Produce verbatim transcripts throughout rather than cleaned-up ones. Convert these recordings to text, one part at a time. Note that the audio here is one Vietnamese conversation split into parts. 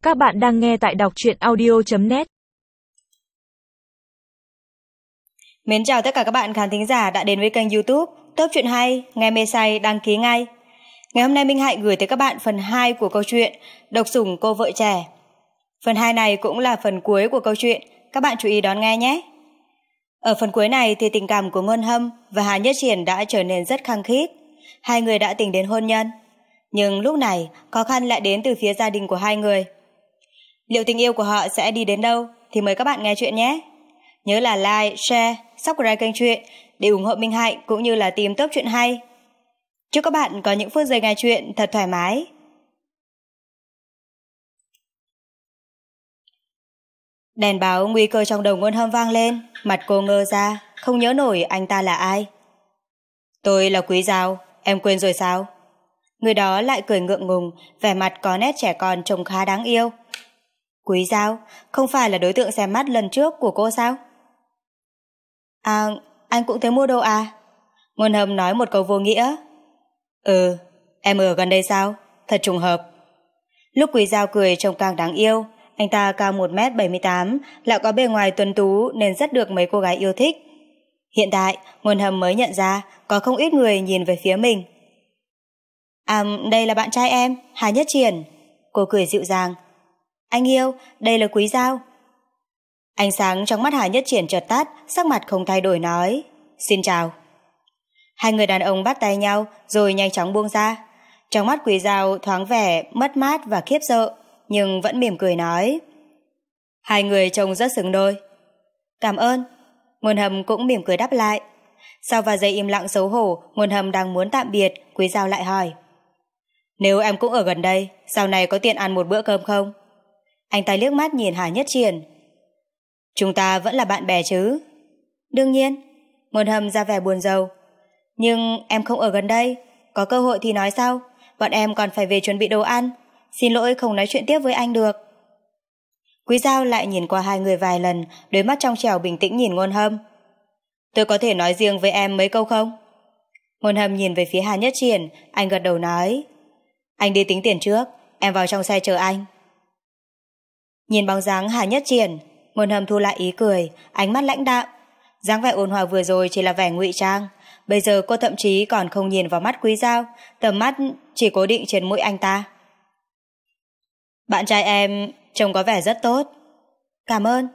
Các bạn đang nghe tại đọc truyện audio chấm net. Mến chào tất cả các bạn khán thính giả đã đến với kênh YouTube Top Truyện Hay, nghe mê say đăng ký ngay. Ngày hôm nay Minh Hạnh gửi tới các bạn phần hai của câu chuyện Độc Sủng Cô Vợ Trẻ. Phần hai này cũng là phần cuối của câu chuyện, các bạn chú ý đón nghe nhé. Ở phần cuối này thì tình cảm của Ngôn Hâm và Hà Nhất Triển đã trở nên rất khăng khít. Hai người đã tính đến hôn nhân. Nhưng lúc này khó khăn lại đến từ phía gia đình của hai người. Liệu tình yêu của họ sẽ đi đến đâu thì mời các bạn nghe chuyện nhé. Nhớ là like, share, subscribe kênh truyện để ủng hộ Minh Hạnh cũng như là tìm Top Truyện Hay. Chúc các bạn có những phút giây nghe chuyện thật thoải mái. Đèn báo nguy cơ trong đầu Ngôn Hâm vang lên, mặt cô ngơ ra, không nhớ nổi anh ta là ai. Tôi là Quý Giao, em quên rồi sao? Người đó lại cười ngượng ngùng, vẻ mặt có nét trẻ con trông khá đáng yêu. Quý Giao, không phải là đối tượng xem mắt lần trước của cô sao? À, anh cũng tới mua đồ à? Ngôn Hâm nói một câu vô nghĩa. Ừ, em ở gần đây sao? Thật trùng hợp. Lúc Quý Giao cười trông càng đáng yêu. Anh ta cao một mét bảy mươi tám, lại có bề ngoài tuấn tú nên rất được mấy cô gái yêu thích. Hiện tại, Ngôn Hâm mới nhận ra có không ít người nhìn về phía mình. À, đây là bạn trai em, Hà Nhất Triển. Cô cười dịu dàng. Anh yêu, đây là Quý Giao. Ánh sáng trong mắt Hà Nhất Triển chợt tắt, sắc mặt không thay đổi nói. Xin chào. Hai người đàn ông bắt tay nhau rồi nhanh chóng buông ra. Trong mắt Quý Giao thoáng vẻ mất mát và khiếp sợ, nhưng vẫn mỉm cười nói. Hai người trông rất xứng đôi. Cảm ơn. Ngôn Hâm cũng mỉm cười đáp lại. Sau vài giây im lặng xấu hổ, Ngôn Hâm đang muốn tạm biệt, Quý Giao lại hỏi. Nếu em cũng ở gần đây, sau này có tiện ăn một bữa cơm không? Anh ta liếc mắt nhìn Hà Nhất Triển. Chúng ta vẫn là bạn bè chứ? Đương nhiên. Ngôn Hâm ra vẻ buồn rầu. Nhưng em không ở gần đây, có cơ hội thì nói sau, bọn em còn phải về chuẩn bị đồ ăn. Xin lỗi không nói chuyện tiếp với anh được. Quý Giao lại nhìn qua hai người vài lần, đôi mắt trong trẻo bình tĩnh nhìn Ngôn Hâm. Tôi có thể nói riêng với em mấy câu không? Ngôn Hâm nhìn về phía Hà Nhất Triển, anh gật đầu nói. Anh đi tính tiền trước, em vào trong xe chờ anh. Nhìn bóng dáng Hà Nhất Triển, Ngôn Hâm thu lại ý cười, ánh mắt lãnh đạm. Dáng vẻ ôn hòa vừa rồi chỉ là vẻ ngụy trang, bây giờ cô thậm chí còn không nhìn vào mắt Quý Giao, tầm mắt chỉ cố định trên mũi anh ta. Bạn trai em trông có vẻ rất tốt. Cảm ơn.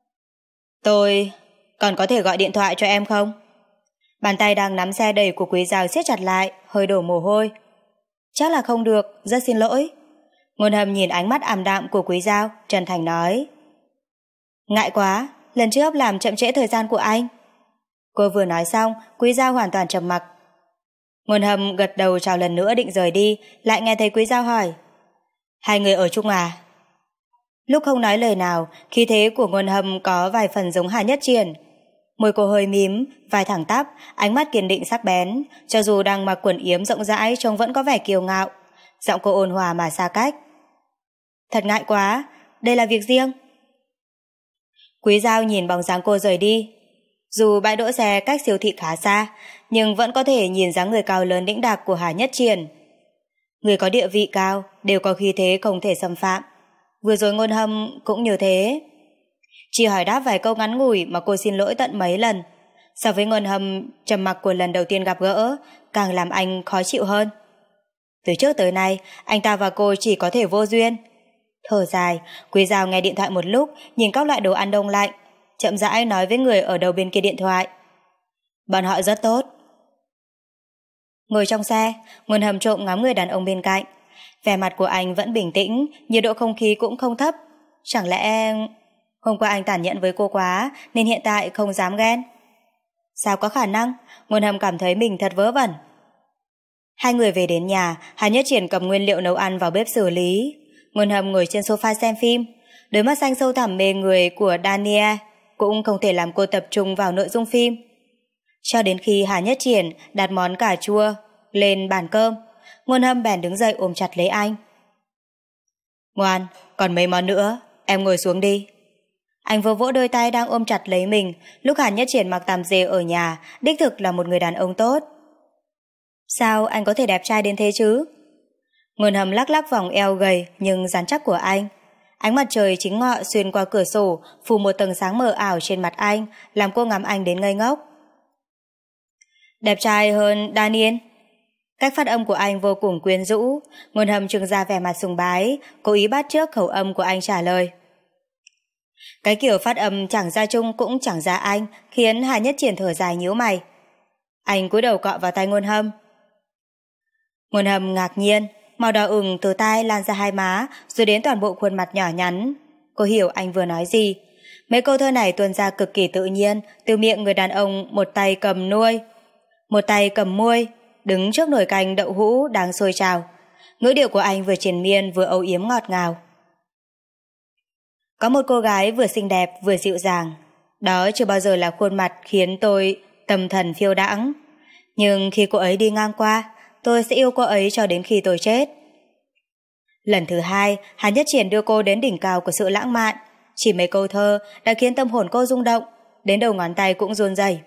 Tôi còn có thể gọi điện thoại cho em không? Bàn tay đang nắm xe đẩy của Quý Giao siết chặt lại, hơi đổ mồ hôi. Chắc là không được, rất xin lỗi. Ngôn Hâm nhìn ánh mắt ảm đạm của Quý Giao, chân thành nói. Ngại quá, lần trước làm chậm trễ thời gian của anh. Cô vừa nói xong, Quý Giao hoàn toàn trầm mặc. Ngôn Hâm gật đầu chào lần nữa định rời đi, lại nghe thấy Quý Giao hỏi. Hai người ở chung à? Lúc không nói lời nào, khí thế của Ngôn Hâm có vài phần giống Hà Nhất Triển. Môi cô hơi mím, vai thẳng tắp, ánh mắt kiên định sắc bén, cho dù đang mặc quần yếm rộng rãi trông vẫn có vẻ kiêu ngạo. Giọng cô ôn hòa mà xa cách. Thật ngại quá, đây là việc riêng. Quý Giao nhìn bóng dáng cô rời đi. Dù bãi đỗ xe cách siêu thị khá xa, nhưng vẫn có thể nhìn dáng người cao lớn đĩnh đạc của Hà Nhất Triển. Người có địa vị cao đều có khí thế không thể xâm phạm. Vừa rồi Ngôn Hâm cũng như thế. Chỉ hỏi đáp vài câu ngắn ngủi mà cô xin lỗi tận mấy lần. So với Ngôn Hâm trầm mặc của lần đầu tiên gặp gỡ, càng làm anh khó chịu hơn. Từ trước tới nay, anh ta và cô chỉ có thể vô duyên. Thở dài, Quý Giao nghe điện thoại một lúc, nhìn các loại đồ ăn đông lạnh, chậm rãi nói với người ở đầu bên kia điện thoại. Bọn họ rất tốt. Ngồi trong xe, Ngôn Hâm trộm ngắm người đàn ông bên cạnh. Vẻ mặt của anh vẫn bình tĩnh, nhiệt độ không khí cũng không thấp. Chẳng lẽ hôm qua anh tàn nhẫn với cô quá nên hiện tại không dám ghen? Sao có khả năng? Ngôn Hâm cảm thấy mình thật vớ vẩn. Hai người về đến nhà, Hà Nhất Triển cầm nguyên liệu nấu ăn vào bếp xử lý. Ngôn Hâm ngồi trên sofa xem phim. Đôi mắt xanh sâu thẳm mê người của Daniel cũng không thể làm cô tập trung vào nội dung phim. Cho đến khi Hà Nhất Triển đặt món cà chua lên bàn cơm, Ngôn Hâm bèn đứng dậy ôm chặt lấy anh. Ngoan, còn mấy món nữa, em ngồi xuống đi. Anh vỗ vỗ đôi tay đang ôm chặt lấy mình. Lúc Hà Nhất Triển mặc tằm dề ở nhà, đích thực là một người đàn ông tốt. Sao anh có thể đẹp trai đến thế chứ? Ngôn Hâm lắc lắc vòng eo gầy nhưng rắn chắc của anh. Ánh mặt trời chính ngọ xuyên qua cửa sổ, phủ một tầng sáng mờ ảo trên mặt anh, làm cô ngắm anh đến ngây ngốc. Đẹp trai hơn Daniel. Cách phát âm của anh vô cùng quyến rũ, Ngôn Hâm trưng ra vẻ mặt sùng bái, cố ý bắt chước khẩu âm của anh trả lời. Cái kiểu phát âm chẳng ra Trung cũng chẳng ra Anh, khiến Hà Nhất Triển thở dài nhíu mày. Anh cúi đầu cọ vào tay Ngôn Hâm. Ngôn Hâm ngạc nhiên, màu đỏ ửng từ tai lan ra hai má, rồi đến toàn bộ khuôn mặt nhỏ nhắn. Cô hiểu anh vừa nói gì. Mấy câu thơ này tuôn ra cực kỳ tự nhiên, từ miệng người đàn ông một tay cầm nuôi, một tay cầm muôi, đứng trước nồi canh đậu hũ đang sôi trào. Ngữ điệu của anh vừa triền miên vừa âu yếm ngọt ngào. Có một cô gái vừa xinh đẹp vừa dịu dàng, đó chưa bao giờ là khuôn mặt khiến tôi tâm thần phiêu đãng. Nhưng khi cô ấy đi ngang qua, tôi sẽ yêu cô ấy cho đến khi tôi chết. Lần thứ hai, Hà Nhất Triển đưa cô đến đỉnh cao của sự lãng mạn. Chỉ mấy câu thơ đã khiến tâm hồn cô rung động, đến đầu ngón tay cũng run rẩy.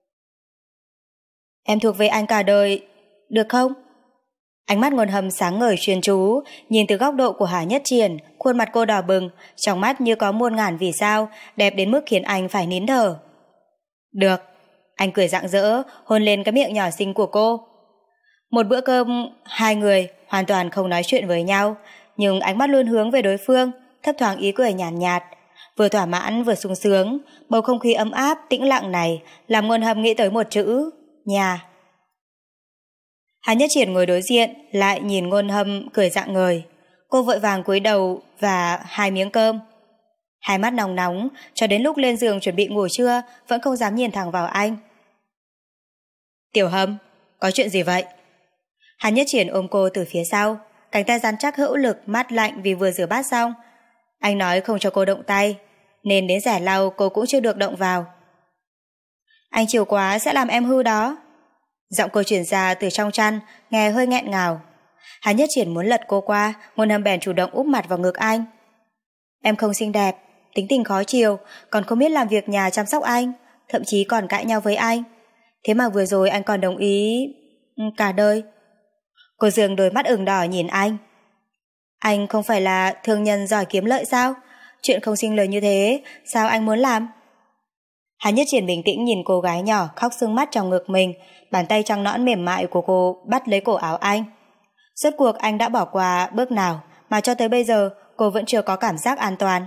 Em thuộc về anh cả đời, được không? Ánh mắt Ngôn Hâm sáng ngời chuyên chú, nhìn từ góc độ của Hà Nhất Triển, khuôn mặt cô đỏ bừng, trong mắt như có muôn ngàn vì sao, đẹp đến mức khiến anh phải nín thở. Được, anh cười rạng rỡ, hôn lên cái miệng nhỏ xinh của cô. Một bữa cơm, hai người hoàn toàn không nói chuyện với nhau, nhưng ánh mắt luôn hướng về đối phương, thấp thoáng ý cười nhàn nhạt, nhạt. Vừa thỏa mãn vừa sung sướng, bầu không khí ấm áp, tĩnh lặng này làm Ngôn Hâm nghĩ tới một chữ, nhà. Hà Nhất Triển ngồi đối diện, lại nhìn Ngôn Hâm cười rạng ngời. Cô vội vàng cúi đầu và hai miếng cơm. Hai mắt nóng nóng, cho đến lúc lên giường chuẩn bị ngủ trưa, vẫn không dám nhìn thẳng vào anh. Tiểu Hâm, có chuyện gì vậy? Hà Nhất Triển ôm cô từ phía sau, cánh tay rắn chắc hữu lực, mát lạnh vì vừa rửa bát xong. Anh nói không cho cô động tay, nên đến rẻ lau cô cũng chưa được động vào. Anh chiều quá sẽ làm em hư đó. Giọng cô chuyển ra từ trong chăn, nghe hơi nghẹn ngào. Hà Nhất Triển muốn lật cô qua, Ngôn Hâm bèn chủ động úp mặt vào ngực anh. Em không xinh đẹp, tính tình khó chiều, còn không biết làm việc nhà chăm sóc anh, thậm chí còn cãi nhau với anh. Thế mà vừa rồi anh còn đồng ý cả đời. Cô Dương đôi mắt ửng đỏ nhìn anh. Anh không phải là thương nhân giỏi kiếm lợi sao? Chuyện không sinh lời như thế, sao anh muốn làm? Hà Nhất Triển bình tĩnh nhìn cô gái nhỏ khóc sưng mắt trong ngực mình, bàn tay trắng nõn mềm mại của cô bắt lấy cổ áo anh. Rốt cuộc anh đã bỏ qua bước nào mà cho tới bây giờ cô vẫn chưa có cảm giác an toàn.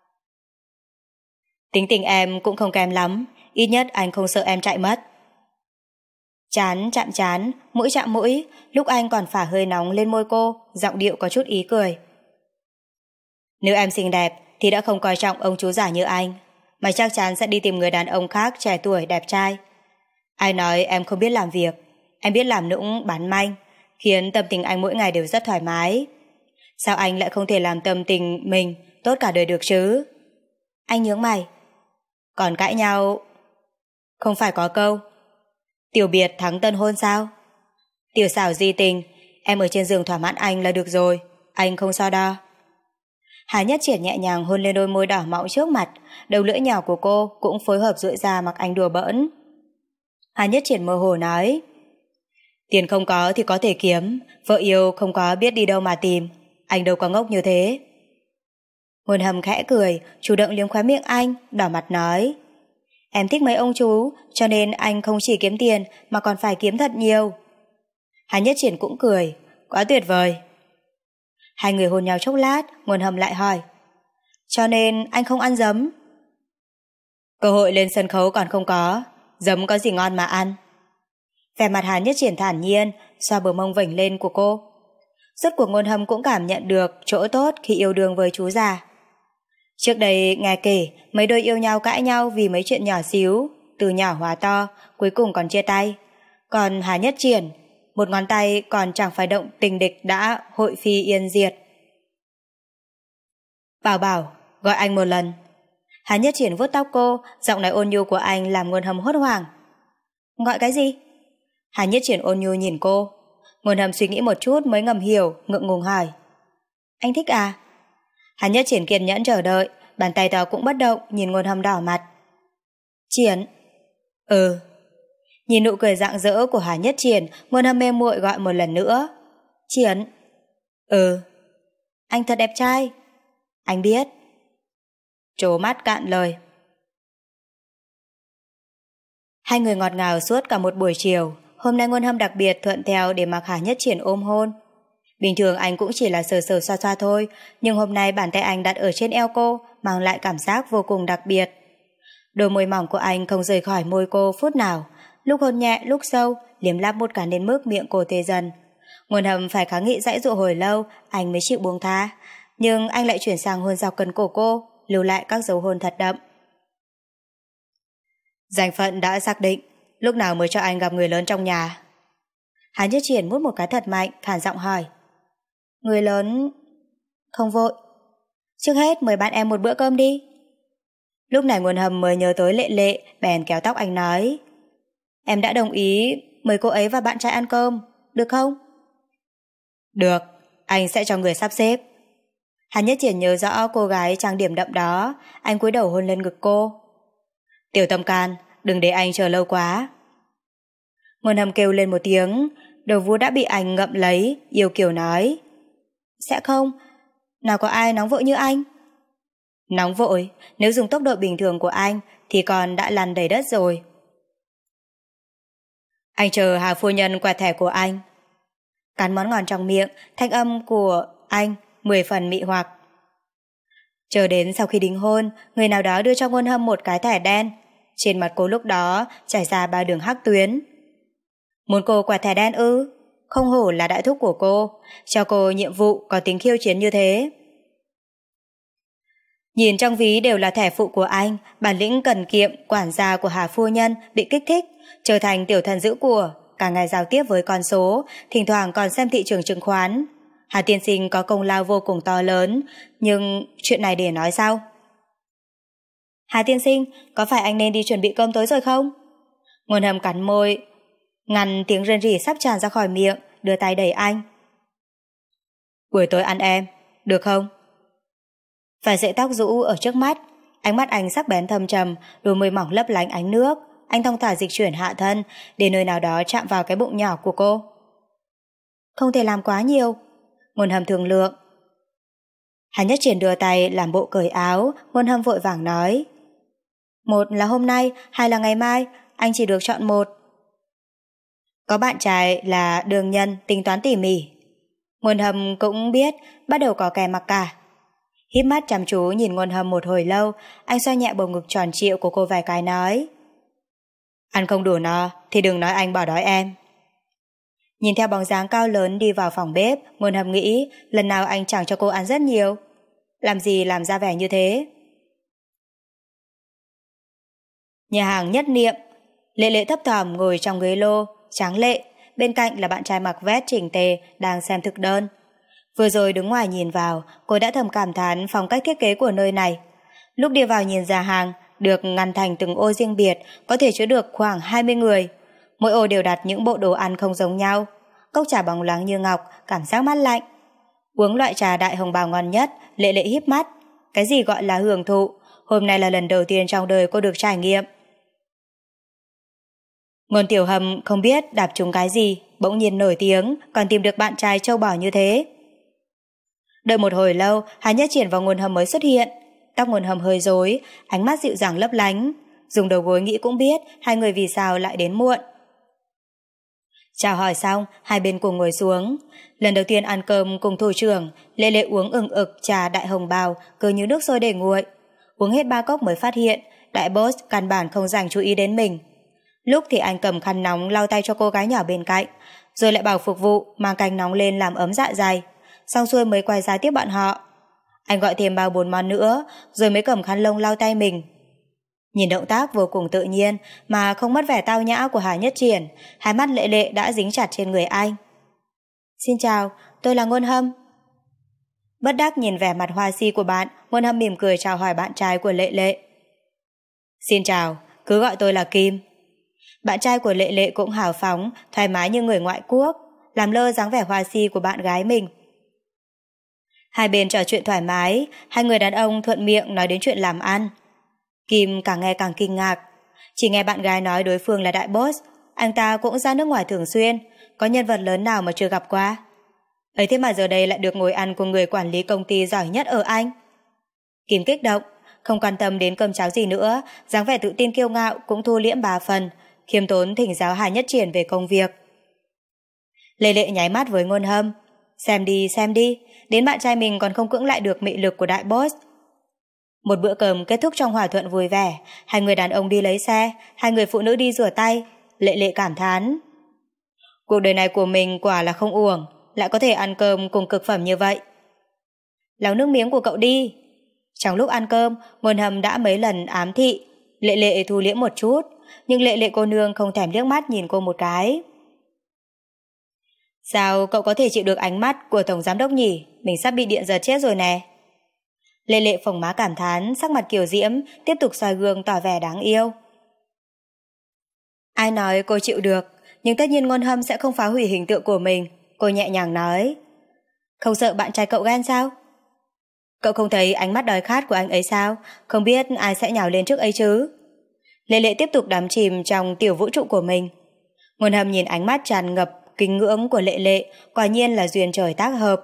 Tính tình em cũng không kém lắm, ít nhất anh không sợ em chạy mất. Chán chạm chán, mũi chạm mũi, lúc anh còn phả hơi nóng lên môi cô, giọng điệu có chút ý cười. Nếu em xinh đẹp thì đã không coi trọng ông chú giả như anh, mà chắc chắn sẽ đi tìm người đàn ông khác trẻ tuổi đẹp trai. Ai nói em không biết làm việc, em biết làm nũng bán manh, khiến tâm tình anh mỗi ngày đều rất thoải mái. Sao anh lại không thể làm tâm tình mình tốt cả đời được chứ? Anh nhướng mày. Còn cãi nhau, không phải có câu tiểu biệt thắng tân hôn sao? Tiểu xảo di tình, em ở trên giường thỏa mãn anh là được rồi, anh không so đo. Hà Nhất Triển nhẹ nhàng hôn lên đôi môi đỏ mọng trước mặt, đầu lưỡi nhỏ của cô cũng phối hợp duỗi ra mặc anh đùa bỡn. Hà Nhất Triển mơ hồ nói, tiền không có thì có thể kiếm, vợ yêu không có biết đi đâu mà tìm, anh đâu có ngốc như thế. Ngôn Hâm khẽ cười, chủ động liếm khóe miệng anh, đỏ mặt nói, em thích mấy ông chú, cho nên anh không chỉ kiếm tiền mà còn phải kiếm thật nhiều. Hà Nhất Triển cũng cười, quá tuyệt vời. Hai người hôn nhau chốc lát, Ngôn Hâm lại hỏi, cho nên anh không ăn giấm? Cơ hội lên sân khấu còn không có, giấm có gì ngon mà ăn. Vẻ mặt Hà Nhất Triển thản nhiên, xoa bờ mông vểnh lên của cô. Rốt cuộc Ngôn Hâm cũng cảm nhận được chỗ tốt khi yêu đương với chú già. Trước đây nghe kể mấy đôi yêu nhau cãi nhau vì mấy chuyện nhỏ xíu, từ nhỏ hóa to, cuối cùng còn chia tay. Còn Hà Nhất Triển, một ngón tay còn chẳng phải động tình địch đã hội phi yên diệt. Bảo Bảo, gọi anh một lần. Hà Nhất Triển vuốt tóc cô, giọng nói ôn nhu của anh làm Ngôn Hâm hốt hoảng. Gọi cái gì? Hà Nhất Triển ôn nhu nhìn cô. Ngôn Hâm suy nghĩ một chút mới ngầm hiểu, ngượng ngùng hỏi. Anh thích à? Hà Nhất Triển kiên nhẫn chờ đợi, bàn tay to cũng bất động, nhìn Ngôn Hâm đỏ mặt. Triển. Ừ. Nhìn nụ cười rạng rỡ của Hà Nhất Triển, Ngôn Hâm mê muội gọi một lần nữa. Triển. Ừ. Anh thật đẹp trai. Anh biết. Trố mắt cạn lời. Hai người ngọt ngào suốt cả một buổi chiều. Hôm nay Ngôn Hâm đặc biệt thuận theo để mặc Hà Nhất Triển ôm hôn. Bình thường anh cũng chỉ là sờ sờ xoa xoa thôi, nhưng hôm nay bàn tay anh đặt ở trên eo cô mang lại cảm giác vô cùng đặc biệt. Đôi môi mỏng của anh không rời khỏi môi cô phút nào, lúc hôn nhẹ lúc sâu, liếm láp một cái đến mức miệng cô tê dần. Ngôn Hâm phải kháng nghị giãy dụ hồi lâu anh mới chịu buông tha, nhưng anh lại chuyển sang hôn dọc cần cổ cô, lưu lại các dấu hôn thật đậm. Danh phận đã xác định, lúc nào mới cho anh gặp người lớn trong nhà? Hà Nhất Triển mút một cái thật mạnh, khản giọng hỏi. Người lớn... Không vội. Trước hết mời bạn em một bữa cơm đi. Lúc này Ngôn Hâm mới nhớ tới Lệ Lệ, bèn kéo tóc anh nói. Em đã đồng ý mời cô ấy và bạn trai ăn cơm, được không? Được, anh sẽ cho người sắp xếp. Hà Nhất Triển nhớ rõ cô gái trang điểm đậm đó, anh cúi đầu hôn lên ngực cô. Tiểu Tâm Can, đừng để anh chờ lâu quá. Ngôn Hâm kêu lên một tiếng, đầu vú đã bị anh ngậm lấy, yêu kiều nói. Sẽ không, nào có ai nóng vội như anh. Nóng vội, nếu dùng tốc độ bình thường của anh thì còn đã lăn đầy đất rồi. Anh chờ Hà phu nhân quẹt thẻ của anh. Cắn món ngon trong miệng, thanh âm của anh mười phần mị hoặc. Chờ đến sau khi đính hôn, người nào đó đưa cho Ngôn Hâm một cái thẻ đen. Trên mặt cô lúc đó trải ra ba đường hắc tuyến. Muốn cô quẹt thẻ đen ư? Không hổ là đại thúc của cô, cho cô nhiệm vụ có tính khiêu chiến như thế. Nhìn trong ví đều là thẻ phụ của anh, bản lĩnh cần kiệm, quản gia của Hà phu nhân bị kích thích, trở thành tiểu thần giữ của, cả ngày giao tiếp với con số, thỉnh thoảng còn xem thị trường chứng khoán. Hà tiên sinh có công lao vô cùng to lớn, nhưng chuyện này để nói sau. Hà tiên sinh, có phải anh nên đi chuẩn bị cơm tối rồi không? Ngôn Hâm cắn môi, ngăn tiếng rên rỉ sắp tràn ra khỏi miệng, đưa tay đẩy anh. Buổi tối ăn em, được không? Vài sợi tóc rũ ở trước mắt, ánh mắt anh sắc bén thâm trầm, đôi môi mỏng lấp lánh ánh nước. Anh thong thả dịch chuyển hạ thân, để nơi nào đó chạm vào cái bụng nhỏ của cô. Không thể làm quá nhiều. Ngôn Hâm thương lượng. Hà Nhất Triển đưa tay làm bộ cởi áo, Ngôn Hâm vội vàng nói. Một là hôm nay, hai là ngày mai, anh chỉ được chọn một. Có bạn trai là đường nhân, tính toán tỉ mỉ. Ngôn Hâm cũng biết, bắt đầu có kẻ mặc cả. Híp mắt chăm chú nhìn Ngôn Hâm một hồi lâu, anh xoa nhẹ bầu ngực tròn trịa của cô vài cái nói. Ăn không đủ no, thì đừng nói anh bỏ đói em. Nhìn theo bóng dáng cao lớn đi vào phòng bếp, Ngôn Hâm nghĩ lần nào anh chẳng cho cô ăn rất nhiều. Làm gì làm ra vẻ như thế? Nhà hàng Nhất Niệm, Lệ Lệ thấp thỏm ngồi trong ghế lô, tráng lệ, bên cạnh là bạn trai mặc vest chỉnh tề đang xem thực đơn. Vừa rồi đứng ngoài nhìn vào, cô đã thầm cảm thán phong cách thiết kế của nơi này. Lúc đi vào nhìn ra hàng, được ngăn thành từng ô riêng biệt, có thể chứa được khoảng hai mươi người. Mỗi ô đều đặt những bộ đồ ăn không giống nhau. Cốc trà bóng loáng như ngọc, cảm giác mát lạnh. Uống loại trà đại hồng bào ngon nhất, Lệ Lệ híp mắt. Cái gì gọi là hưởng thụ, hôm nay là lần đầu tiên trong đời cô được trải nghiệm. Ngôn Tiểu Hâm không biết đạp trúng cái gì, bỗng nhiên nổi tiếng, còn tìm được bạn trai trâu bò như thế. Đợi một hồi lâu, Hà Nhất Triển và Ngôn Hâm mới xuất hiện. Tóc Ngôn Hâm hơi rối, ánh mắt dịu dàng lấp lánh. Dùng đầu gối nghĩ cũng biết hai người vì sao lại đến muộn. Chào hỏi xong, hai bên cùng ngồi xuống. Lần đầu tiên ăn cơm cùng thủ trưởng, Lệ Lệ uống ừng ực trà đại hồng bào, cứ như nước sôi để nguội. Uống hết ba cốc mới phát hiện, đại boss căn bản không dành chú ý đến mình. Lúc thì anh cầm khăn nóng lau tay cho cô gái nhỏ bên cạnh, rồi lại bảo phục vụ mang canh nóng lên làm ấm dạ dày. Xong xuôi mới quay ra tiếp bọn họ. Anh gọi thêm bao bốn món nữa, rồi mới cầm khăn lông lau tay mình. Nhìn động tác vô cùng tự nhiên mà không mất vẻ tao nhã của Hà Nhất Triển, hai mắt Lệ Lệ đã dính chặt trên người anh. Xin chào, tôi là Ngôn Hâm. Bất đắc nhìn vẻ mặt hoa si của bạn, Ngôn Hâm mỉm cười chào hỏi bạn trai của Lệ Lệ. Xin chào, cứ gọi tôi là Kim. Bạn trai của Lệ Lệ cũng hào phóng, thoải mái như người ngoại quốc, làm lơ dáng vẻ hoa si của bạn gái mình. Hai bên trò chuyện thoải mái, hai người đàn ông thuận miệng nói đến chuyện làm ăn. Kim càng nghe càng kinh ngạc. Chỉ nghe bạn gái nói đối phương là đại boss, anh ta cũng ra nước ngoài thường xuyên, có nhân vật lớn nào mà chưa gặp qua. Ấy thế mà giờ đây lại được ngồi ăn cùng người quản lý công ty giỏi nhất ở Anh. Kim kích động, không quan tâm đến cơm cháo gì nữa, dáng vẻ tự tin kiêu ngạo cũng thu liễm ba phần, khiêm tốn thỉnh giáo Hà Nhất Triển về công việc. Lệ Lệ nháy mắt với Ngôn Hâm, xem đi xem đi, đến bạn trai mình còn không cưỡng lại được mị lực của đại boss. Một bữa cơm kết thúc trong hòa thuận vui vẻ, hai người đàn ông đi lấy xe, hai người phụ nữ đi rửa tay. Lệ Lệ cảm thán, cuộc đời này của mình quả là không uổng, lại có thể ăn cơm cùng cực phẩm như vậy. Lau nước miếng của cậu đi. Trong lúc ăn cơm, Ngôn Hâm đã mấy lần ám thị, Lệ Lệ thu liễm một chút, nhưng Lệ Lệ cô nương không thèm liếc mắt nhìn cô một cái. Sao cậu có thể chịu được ánh mắt của tổng giám đốc nhỉ? Mình sắp bị điện giật chết rồi nè. Lệ Lệ phồng má cảm thán, sắc mặt kiều diễm, tiếp tục soi gương tỏ vẻ đáng yêu. Ai nói cô chịu được, nhưng tất nhiên Ngôn Hâm sẽ không phá hủy hình tượng của mình. Cô nhẹ nhàng nói, không sợ bạn trai cậu ghen sao? Cậu không thấy ánh mắt đói khát của anh ấy sao? Không biết ai sẽ nhào lên trước ấy chứ? Lệ Lệ tiếp tục đắm chìm trong tiểu vũ trụ của mình. Ngôn Hâm nhìn ánh mắt tràn ngập kính ngưỡng của Lệ Lệ, quả nhiên là duyên trời tác hợp.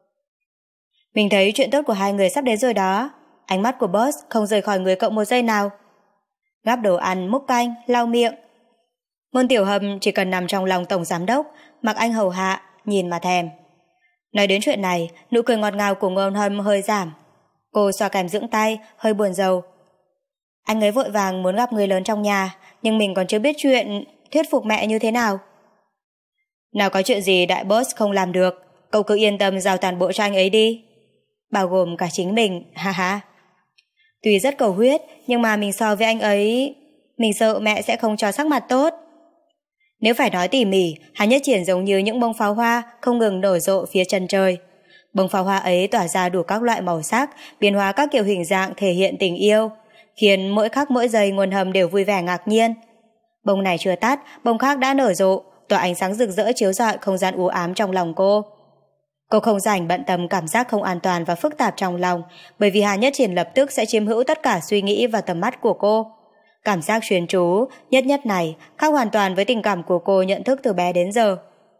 Mình thấy chuyện tốt của hai người sắp đến rồi đó. Ánh mắt của boss không rời khỏi người cậu một giây nào. Gắp đồ ăn, múc canh, lau miệng. Ngôn Tiểu Hâm chỉ cần nằm trong lòng tổng giám đốc, mặc anh hầu hạ, nhìn mà thèm. Nói đến chuyện này, nụ cười ngọt ngào của Ngôn Hâm hơi giảm. Cô xoa kèm dưỡng tay, hơi buồn rầu. Anh ấy vội vàng muốn gặp người lớn trong nhà, nhưng mình còn chưa biết chuyện thuyết phục mẹ như thế nào. Nào có chuyện gì đại boss không làm được, cậu cứ yên tâm giao toàn bộ cho anh ấy đi. Bao gồm cả chính mình, ha ha. Tuy rất cầu huyết, nhưng mà mình so với anh ấy, mình sợ mẹ sẽ không cho sắc mặt tốt. Nếu phải nói tỉ mỉ, Hà Nhất Triển giống như những bông pháo hoa không ngừng nở rộ phía chân trời. Bông pháo hoa ấy tỏa ra đủ các loại màu sắc, biến hóa các kiểu hình dạng thể hiện tình yêu, khiến mỗi khắc mỗi giây Ngôn Hâm đều vui vẻ ngạc nhiên. Bông này chưa tắt, bông khác đã nở rộ, tỏa ánh sáng rực rỡ chiếu rọi không gian u ám trong lòng cô. Cô không rảnh bận tâm cảm giác không an toàn và phức tạp trong lòng, bởi vì Hà Nhất Triển lập tức sẽ chiếm hữu tất cả suy nghĩ và tầm mắt của cô. Cảm giác chuyên chú, nhất nhất này, khác hoàn toàn với tình cảm của cô nhận thức từ bé đến giờ.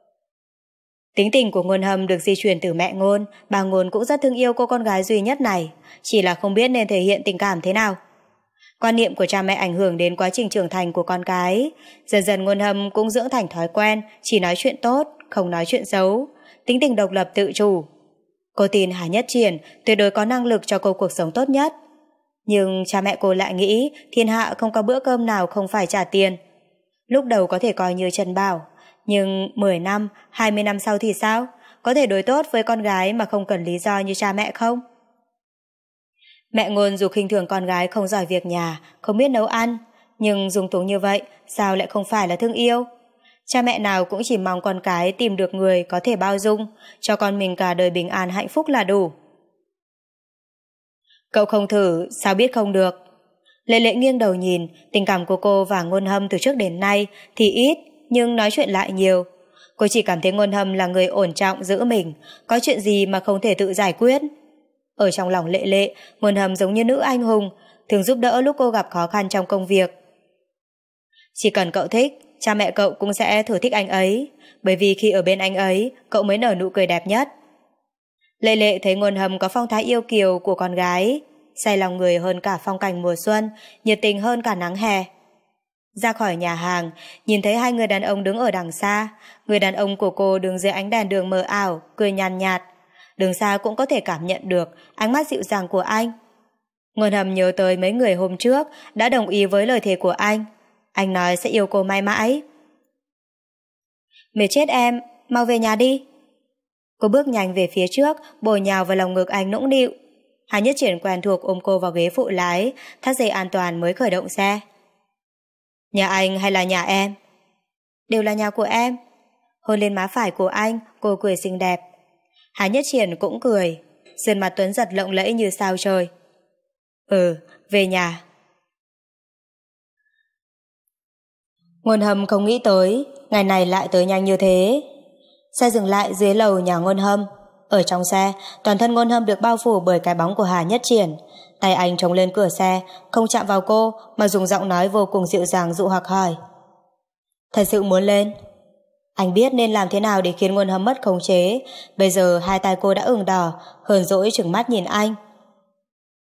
Tính tình của Ngôn Hâm được di truyền từ mẹ Ngôn, bà Ngôn cũng rất thương yêu cô con gái duy nhất này, chỉ là không biết nên thể hiện tình cảm thế nào. Quan niệm của cha mẹ ảnh hưởng đến quá trình trưởng thành của con cái, dần dần Ngôn Hâm cũng dưỡng thành thói quen, chỉ nói chuyện tốt, không nói chuyện xấu, tính tình độc lập tự chủ. Cô tin Hà Nhất Triển tuyệt đối có năng lực cho cô cuộc sống tốt nhất. Nhưng cha mẹ cô lại nghĩ thiên hạ không có bữa cơm nào không phải trả tiền. Lúc đầu có thể coi như trần bảo, nhưng mười năm, hai mươi năm sau thì sao? Có thể đối tốt với con gái mà không cần lý do như cha mẹ không? Mẹ Ngôn dù khinh thường con gái không giỏi việc nhà, không biết nấu ăn, nhưng dung túng như vậy sao lại không phải là thương yêu? Cha mẹ nào cũng chỉ mong con cái tìm được người có thể bao dung, cho con mình cả đời bình an hạnh phúc là đủ. Cậu không thử, sao biết không được? Lệ Lệ nghiêng đầu nhìn, tình cảm của cô và Ngôn Hâm từ trước đến nay thì ít, nhưng nói chuyện lại nhiều. Cô chỉ cảm thấy Ngôn Hâm là người ổn trọng giữ mình, có chuyện gì mà không thể tự giải quyết. Ở trong lòng Lệ Lệ, Ngôn Hâm giống như nữ anh hùng, thường giúp đỡ lúc cô gặp khó khăn trong công việc. Chỉ cần cậu thích, cha mẹ cậu cũng sẽ thử thích anh ấy, bởi vì khi ở bên anh ấy, cậu mới nở nụ cười đẹp nhất. Lệ Lệ thấy Ngôn Hâm có phong thái yêu kiều của con gái, say lòng người hơn cả phong cảnh mùa xuân, nhiệt tình hơn cả nắng hè. Ra khỏi nhà hàng, nhìn thấy hai người đàn ông đứng ở đằng xa, người đàn ông của cô đứng dưới ánh đèn đường mờ ảo, cười nhàn nhạt. Đường xa cũng có thể cảm nhận được ánh mắt dịu dàng của anh. Ngôn Hâm nhớ tới mấy người hôm trước đã đồng ý với lời thề của anh. Anh nói sẽ yêu cô mãi mãi. Mệt chết em, mau về nhà đi. Cô bước nhanh về phía trước, bổ nhào vào lòng ngực anh nũng nịu. Hà Nhất Triển quen thuộc ôm cô vào ghế phụ lái, thắt dây an toàn mới khởi động xe. Nhà anh hay là nhà em? Đều là nhà của em. Hôn lên má phải của anh, cô cười xinh đẹp. Hà Nhất Triển cũng cười, sườn mặt tuấn giật lộng lẫy như sao trời. Ừ, về nhà. Ngôn Hâm không nghĩ tới, ngày này lại tới nhanh như thế. Xe dừng lại dưới lầu nhà Ngôn Hâm. Ở trong xe, toàn thân Ngôn Hâm được bao phủ bởi cái bóng của Hà Nhất Triển. Tay anh chống lên cửa xe, không chạm vào cô mà dùng giọng nói vô cùng dịu dàng dụ hoặc hỏi. Thật sự muốn lên? Anh biết nên làm thế nào để khiến Ngôn Hâm mất khống chế. Bây giờ hai tay cô đã ửng đỏ, hờn dỗi trừng mắt nhìn anh.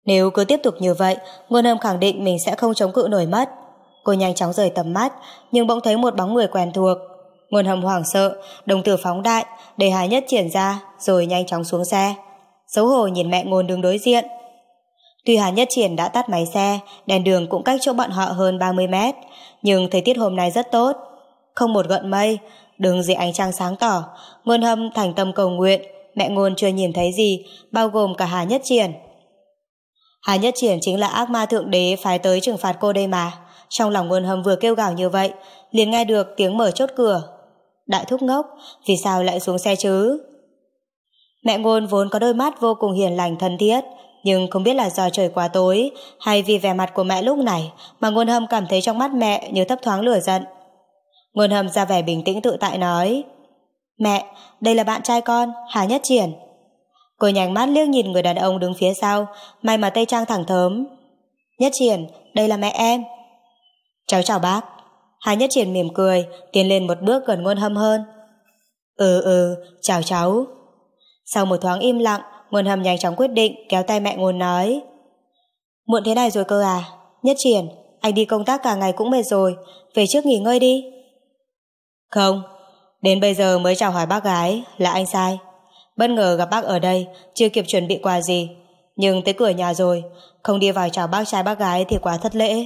Nếu cứ tiếp tục như vậy, Ngôn Hâm khẳng định mình sẽ không chống cự nổi mất. Cô nhanh chóng rời tầm mắt, nhưng bỗng thấy một bóng người quen thuộc. Ngôn Hâm hoảng sợ, đồng tử phóng đại, để Hà Nhất Triển ra, rồi nhanh chóng xuống xe. Xấu hổ nhìn mẹ Ngôn đứng đối diện. Tuy Hà Nhất Triển đã tắt máy xe, đèn đường cũng cách chỗ bọn họ hơn ba mươi mét, nhưng thời tiết hôm nay rất tốt. Không một gợn mây, đường dưới ánh trăng sáng tỏ. Ngôn Hâm thành tâm cầu nguyện, mẹ Ngôn chưa nhìn thấy gì, bao gồm cả Hà Nhất Triển. Hà Nhất Triển chính là ác ma thượng đế phái tới trừng phạt cô đây mà. Trong lòng Ngôn Hâm vừa kêu gào như vậy, liền nghe được tiếng mở chốt cửa. Đại thúc ngốc, vì sao lại xuống xe chứ? Mẹ Ngôn vốn có đôi mắt vô cùng hiền lành thân thiết, nhưng không biết là do trời quá tối hay vì vẻ mặt của mẹ lúc này mà Ngôn Hâm cảm thấy trong mắt mẹ như thấp thoáng lửa giận. Ngôn Hâm ra vẻ bình tĩnh tự tại nói: Mẹ, đây là bạn trai con, Hà Nhất Triển. Cô nhành mắt liếc nhìn người đàn ông đứng phía sau, may mà tây trang thẳng thớm. Nhất Triển, đây là mẹ em. Cháu chào bác. Hà Nhất Triển mỉm cười, tiến lên một bước gần Ngôn Hâm hơn. Ừ ừ, chào cháu. Sau một thoáng im lặng, Ngôn Hâm nhanh chóng quyết định kéo tay mẹ Ngôn nói: Muộn thế này rồi cơ à? Nhất Triển, anh đi công tác cả ngày cũng mệt rồi, về trước nghỉ ngơi đi. Không, đến bây giờ mới chào hỏi bác gái, là anh sai. Bất ngờ gặp bác ở đây, chưa kịp chuẩn bị quà gì, nhưng tới cửa nhà rồi, không đi vào chào bác trai bác gái thì quá thất lễ.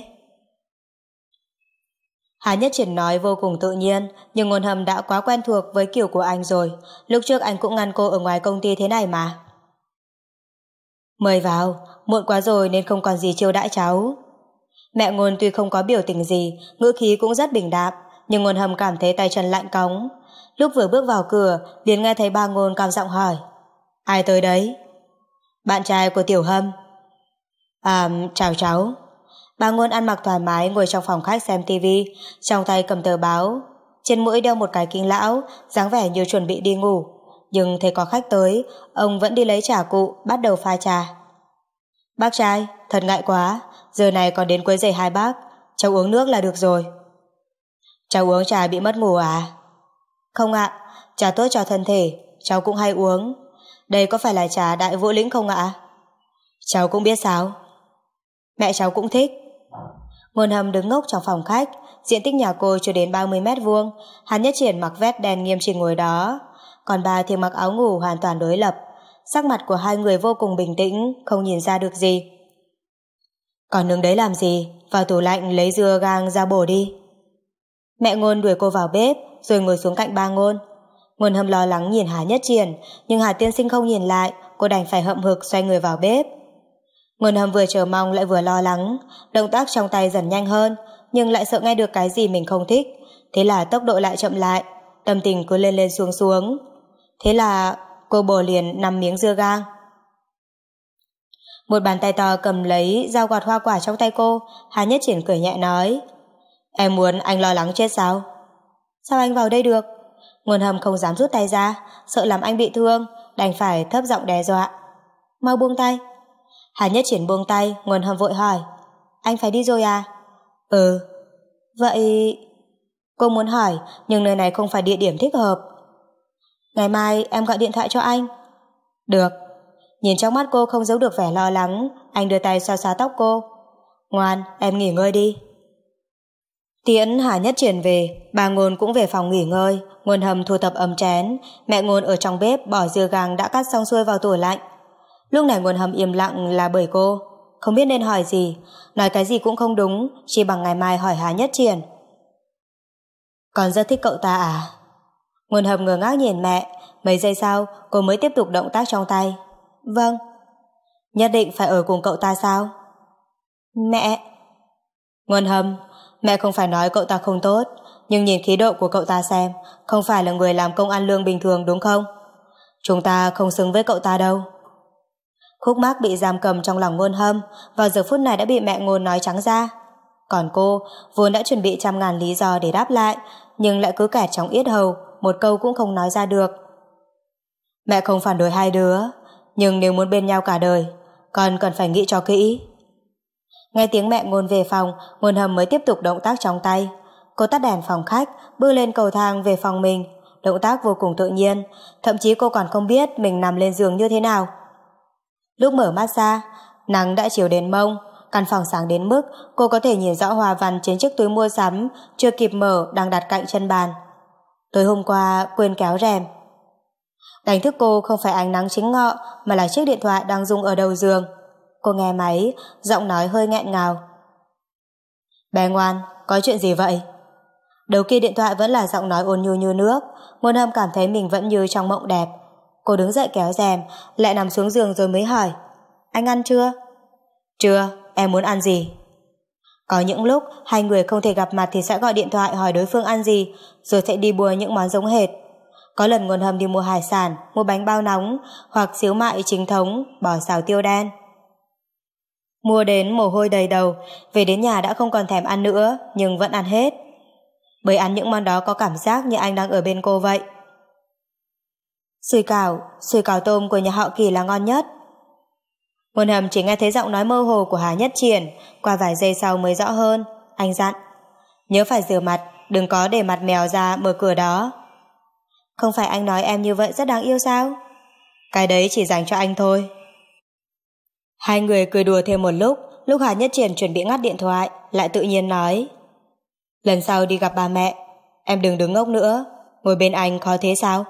Hà Nhất Triển nói vô cùng tự nhiên, nhưng Ngôn Hâm đã quá quen thuộc với kiểu của anh rồi. Lúc trước anh cũng ngăn cô ở ngoài công ty thế này mà. Mời vào, muộn quá rồi nên không còn gì chiêu đãi cháu. Mẹ Ngôn tuy không có biểu tình gì, ngữ khí cũng rất bình đạm, nhưng Ngôn Hâm cảm thấy tay chân lạnh cóng. Lúc vừa bước vào cửa, liền nghe thấy ba Ngôn cao giọng hỏi: Ai tới đấy? Bạn trai của Tiểu Hâm. À, chào cháu. Ba Ngôn ăn mặc thoải mái ngồi trong phòng khách xem tivi, trong tay cầm tờ báo, trên mũi đeo một cái kính lão, dáng vẻ như chuẩn bị đi ngủ. Nhưng thấy có khách tới, ông vẫn đi lấy trà cụ, bắt đầu pha trà. Bác trai, thật ngại quá, giờ này còn đến quấy rầy hai bác, cháu uống nước là được rồi. Cháu uống trà bị mất ngủ à? Không ạ, trà tốt cho thân thể, cháu cũng hay uống. Đây có phải là trà Đại Vũ Lĩnh không ạ? Cháu cũng biết sao. Mẹ cháu cũng thích. Ngôn Hâm đứng ngốc trong phòng khách, diện tích nhà cô chưa đến ba mươi mét vuông. Hà Nhất Triển mặc vest đen nghiêm chỉnh ngồi đó, còn bà thì mặc áo ngủ hoàn toàn đối lập. Sắc mặt của hai người vô cùng bình tĩnh, không nhìn ra được gì. Còn đứng đấy làm gì? Vào tủ lạnh lấy dưa gang ra bổ đi. Mẹ Ngôn đuổi cô vào bếp, rồi ngồi xuống cạnh ba Ngôn. Ngôn Hâm lo lắng nhìn Hà Nhất Triển, nhưng Hà tiên sinh không nhìn lại, cô đành phải hậm hực xoay người vào bếp. Ngôn Hâm vừa chờ mong lại vừa lo lắng, động tác trong tay dần nhanh hơn, nhưng lại sợ nghe được cái gì mình không thích, thế là tốc độ lại chậm lại, tâm tình cứ lên lên xuống xuống. Thế là cô bổ liền năm miếng dưa gang. Một bàn tay to cầm lấy dao gọt hoa quả trong tay cô. Hà Nhất Triển cười nhẹ nói: Em muốn anh lo lắng chết sao? Sao anh vào đây được? Ngôn Hâm không dám rút tay ra, sợ làm anh bị thương, đành phải thấp giọng đe dọa: Mau buông tay. Hà Nhất Triển buông tay. Ngôn Hâm vội hỏi: Anh phải đi rồi à? Ừ. Vậy... Cô muốn hỏi, nhưng nơi này không phải địa điểm thích hợp. Ngày mai em gọi điện thoại cho anh. Được. Nhìn trong mắt cô không giấu được vẻ lo lắng, anh đưa tay xoa xoa tóc cô. Ngoan, em nghỉ ngơi đi. Tiễn Hà Nhất Triển về, bà Ngôn cũng về phòng nghỉ ngơi. Ngôn Hâm thu thập ấm chén, mẹ Ngôn ở trong bếp bỏ dưa gang đã cắt xong xuôi vào tủ lạnh. Lúc này Ngôn Hâm im lặng là bởi cô không biết nên hỏi gì, nói cái gì cũng không đúng, chỉ bằng ngày mai hỏi Hà Nhất Triển. Còn rất thích cậu ta à? Ngôn Hâm ngơ ngác nhìn mẹ, mấy giây sau cô mới tiếp tục động tác trong tay. Vâng. Nhất định phải ở cùng cậu ta sao? Mẹ. Ngôn Hâm, mẹ không phải nói cậu ta không tốt, nhưng nhìn khí độ của cậu ta xem, không phải là người làm công ăn lương bình thường đúng không? Chúng ta không xứng với cậu ta đâu. Khúc mắc bị giam cầm trong lòng Ngôn Hâm vào giờ phút này đã bị mẹ Ngôn nói trắng ra. Còn cô vốn đã chuẩn bị trăm ngàn lý do để đáp lại, nhưng lại cứ kẹt trong yết hầu, một câu cũng không nói ra được. Mẹ không phản đối hai đứa, nhưng nếu muốn bên nhau cả đời, con cần phải nghĩ cho kỹ. Nghe tiếng mẹ Ngôn về phòng, Ngôn Hâm mới tiếp tục động tác trong tay. Cô tắt đèn phòng khách, bước lên cầu thang về phòng mình, động tác vô cùng tự nhiên, thậm chí cô còn không biết mình nằm lên giường như thế nào. Lúc mở mắt ra, Nắng đã chiếu đến mông, căn phòng sáng đến mức cô có thể nhìn rõ hoa văn trên chiếc túi mua sắm chưa kịp mở đang đặt cạnh chân bàn. Tối hôm qua quên kéo rèm. Đánh thức cô không phải ánh nắng chính ngọ mà là chiếc điện thoại đang rung ở đầu giường. Cô nghe máy, giọng nói hơi nghẹn ngào. Bé ngoan, có chuyện gì vậy? Đầu kia điện thoại vẫn là giọng nói ôn nhu như nước. Ngôn Hâm cảm thấy mình vẫn như trong mộng đẹp. Cô đứng dậy kéo rèm, lại nằm xuống giường rồi mới hỏi. Anh ăn chưa? Chưa, em muốn ăn gì? Có những lúc hai người không thể gặp mặt thì sẽ gọi điện thoại hỏi đối phương ăn gì, rồi sẽ đi mua những món giống hệt. Có lần Ngôn Hâm đi mua hải sản, mua bánh bao nóng hoặc xíu mại chính thống, bò xào tiêu đen. Mua đến mồ hôi đầy đầu, về đến nhà đã không còn thèm ăn nữa, nhưng vẫn ăn hết. Bởi ăn những món đó có cảm giác như anh đang ở bên cô vậy. Sủi cảo, sủi cảo tôm của nhà họ Kỳ là ngon nhất. Ngôn Hâm chỉ nghe thấy giọng nói mơ hồ của Hà Nhất Triển, qua vài giây sau mới rõ hơn. Anh dặn, nhớ phải rửa mặt, đừng có để mặt mèo ra mở cửa đó. Không phải anh nói em như vậy rất đáng yêu sao? Cái đấy chỉ dành cho anh thôi. Hai người cười đùa thêm một lúc, lúc Hà Nhất Triển chuẩn bị ngắt điện thoại, lại tự nhiên nói. Lần sau đi gặp ba mẹ, em đừng đứng ngốc nữa, ngồi bên anh khó thế sao?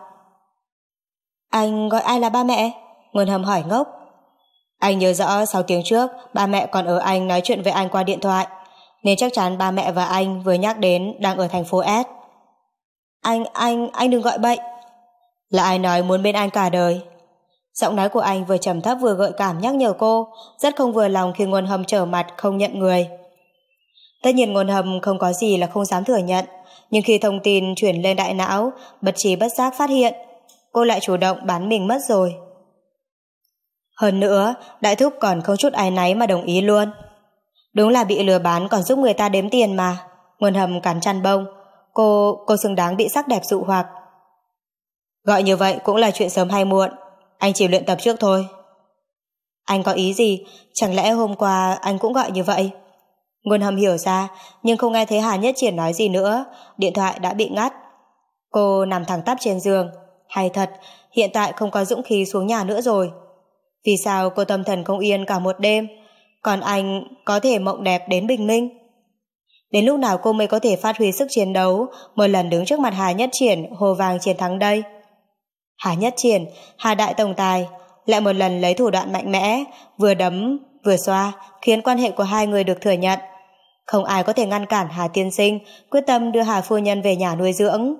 Anh gọi ai là ba mẹ? Ngôn Hâm hỏi ngốc. Anh nhớ rõ sáu tiếng trước, ba mẹ còn ở anh nói chuyện với anh qua điện thoại, nên chắc chắn ba mẹ và anh vừa nhắc đến đang ở thành phố S. Anh, anh, anh đừng gọi bậy. Là ai nói muốn bên anh cả đời? Giọng nói của anh vừa trầm thấp vừa gợi cảm nhắc nhở cô, rất không vừa lòng khi Ngôn Hâm trở mặt không nhận người. Tất nhiên Ngôn Hâm không có gì là không dám thừa nhận, nhưng khi thông tin chuyển lên đại não, bất trí bất giác phát hiện, cô lại chủ động bán mình mất rồi. Hơn nữa, đại thúc còn không chút áy náy mà đồng ý luôn. Đúng là bị lừa bán còn giúp người ta đếm tiền mà. Ngôn Hâm cắn chăn bông. Cô, cô xứng đáng bị sắc đẹp dụ hoặc. Gọi như vậy cũng là chuyện sớm hay muộn. Anh chỉ luyện tập trước thôi. Anh có ý gì? Chẳng lẽ hôm qua anh cũng gọi như vậy? Ngôn Hâm hiểu ra, nhưng không nghe thấy Hà Nhất Triển nói gì nữa. Điện thoại đã bị ngắt. Cô nằm thẳng tắp trên giường. Hay thật, hiện tại không có dũng khí xuống nhà nữa rồi. Vì sao cô tâm thần không yên cả một đêm, còn anh có thể mộng đẹp đến bình minh? Đến lúc nào cô mới có thể phát huy sức chiến đấu, một lần đứng trước mặt Hà Nhất Triển hô vang chiến thắng đây? Hà Nhất Triển, Hà đại tổng tài, lại một lần lấy thủ đoạn mạnh mẽ, vừa đấm vừa xoa, khiến quan hệ của hai người được thừa nhận. Không ai có thể ngăn cản Hà tiên sinh quyết tâm đưa Hà phu nhân về nhà nuôi dưỡng.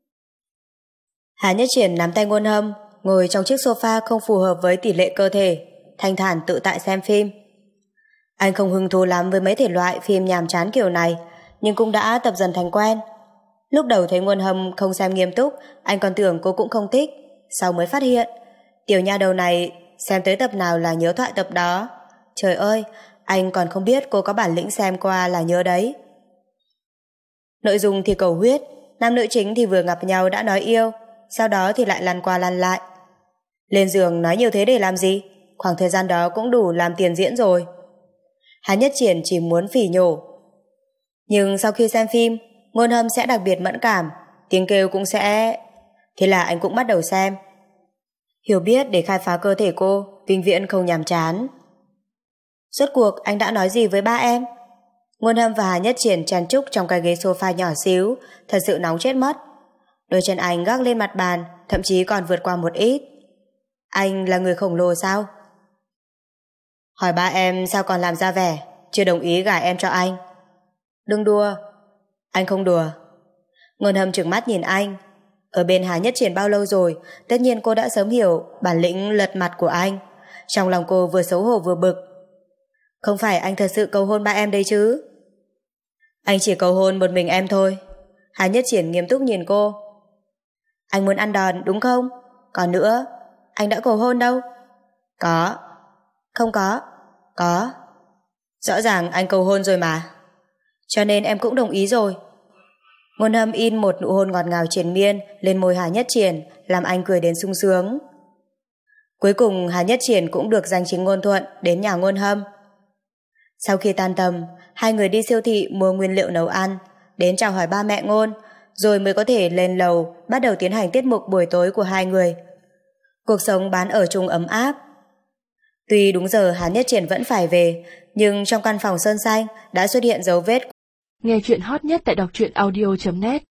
Hà Nhất Triển nắm tay Ngôn Hâm, ngồi trong chiếc sofa không phù hợp với tỷ lệ cơ thể, thanh thản tự tại xem phim. Anh không hứng thú lắm với mấy thể loại phim nhàm chán kiểu này, nhưng cũng đã tập dần thành quen. Lúc đầu thấy Ngôn Hâm không xem nghiêm túc, anh còn tưởng cô cũng không thích, sau mới phát hiện tiểu nha đầu này xem tới tập nào là nhớ thoại tập đó. Trời ơi, anh còn không biết cô có bản lĩnh xem qua là nhớ đấy. Nội dung thì cầu huyết, nam nữ chính thì vừa gặp nhau đã nói yêu, sau đó thì lại lăn qua lăn lại. Lên giường nói nhiều thế để làm gì? Khoảng thời gian đó cũng đủ làm tiền diễn rồi. Hà Nhất Triển chỉ muốn phỉ nhổ. Nhưng sau khi xem phim, Ngôn Hâm sẽ đặc biệt mẫn cảm, tiếng kêu cũng sẽ... Thế là anh cũng bắt đầu xem. Hiểu biết để khai phá cơ thể cô, vĩnh viễn không nhàm chán. Rốt cuộc anh đã nói gì với ba em? Ngôn Hâm và Hà Nhất Triển chen chúc trong cái ghế sofa nhỏ xíu, thật sự nóng chết mất. Đôi chân anh gác lên mặt bàn, thậm chí còn vượt qua một ít. Anh là người khổng lồ sao? Hỏi ba em sao còn làm ra vẻ, chưa đồng ý gả em cho anh. Đừng đùa. Anh không đùa. Ngôn Hâm trừng mắt nhìn anh. Ở bên Hà Nhất Triển bao lâu rồi, tất nhiên cô đã sớm hiểu bản lĩnh lật mặt của anh. Trong lòng cô vừa xấu hổ vừa bực. Không phải anh thật sự cầu hôn ba em đấy chứ? Anh chỉ cầu hôn một mình em thôi. Hà Nhất Triển nghiêm túc nhìn cô. Anh muốn ăn đòn đúng không? Còn nữa, anh đã cầu hôn đâu? Có. Không có. Có. Rõ ràng anh cầu hôn rồi mà. Cho nên em cũng đồng ý rồi. Ngôn Hâm in một nụ hôn ngọt ngào triền miên lên môi Hà Nhất Triển, làm anh cười đến sung sướng. Cuối cùng Hà Nhất Triển cũng được danh chính ngôn thuận đến nhà Ngôn Hâm. Sau khi tan tầm, hai người đi siêu thị mua nguyên liệu nấu ăn, đến chào hỏi ba mẹ Ngôn, rồi mới có thể lên lầu bắt đầu tiến hành tiết mục buổi tối của hai người. Cuộc sống bán ở chung ấm áp. Tuy đúng giờ Hàn Nhất Triển vẫn phải về, nhưng trong căn phòng sơn xanh đã xuất hiện dấu vết. Nghe chuyện hot nhất tại đọc truyện audio chấm net.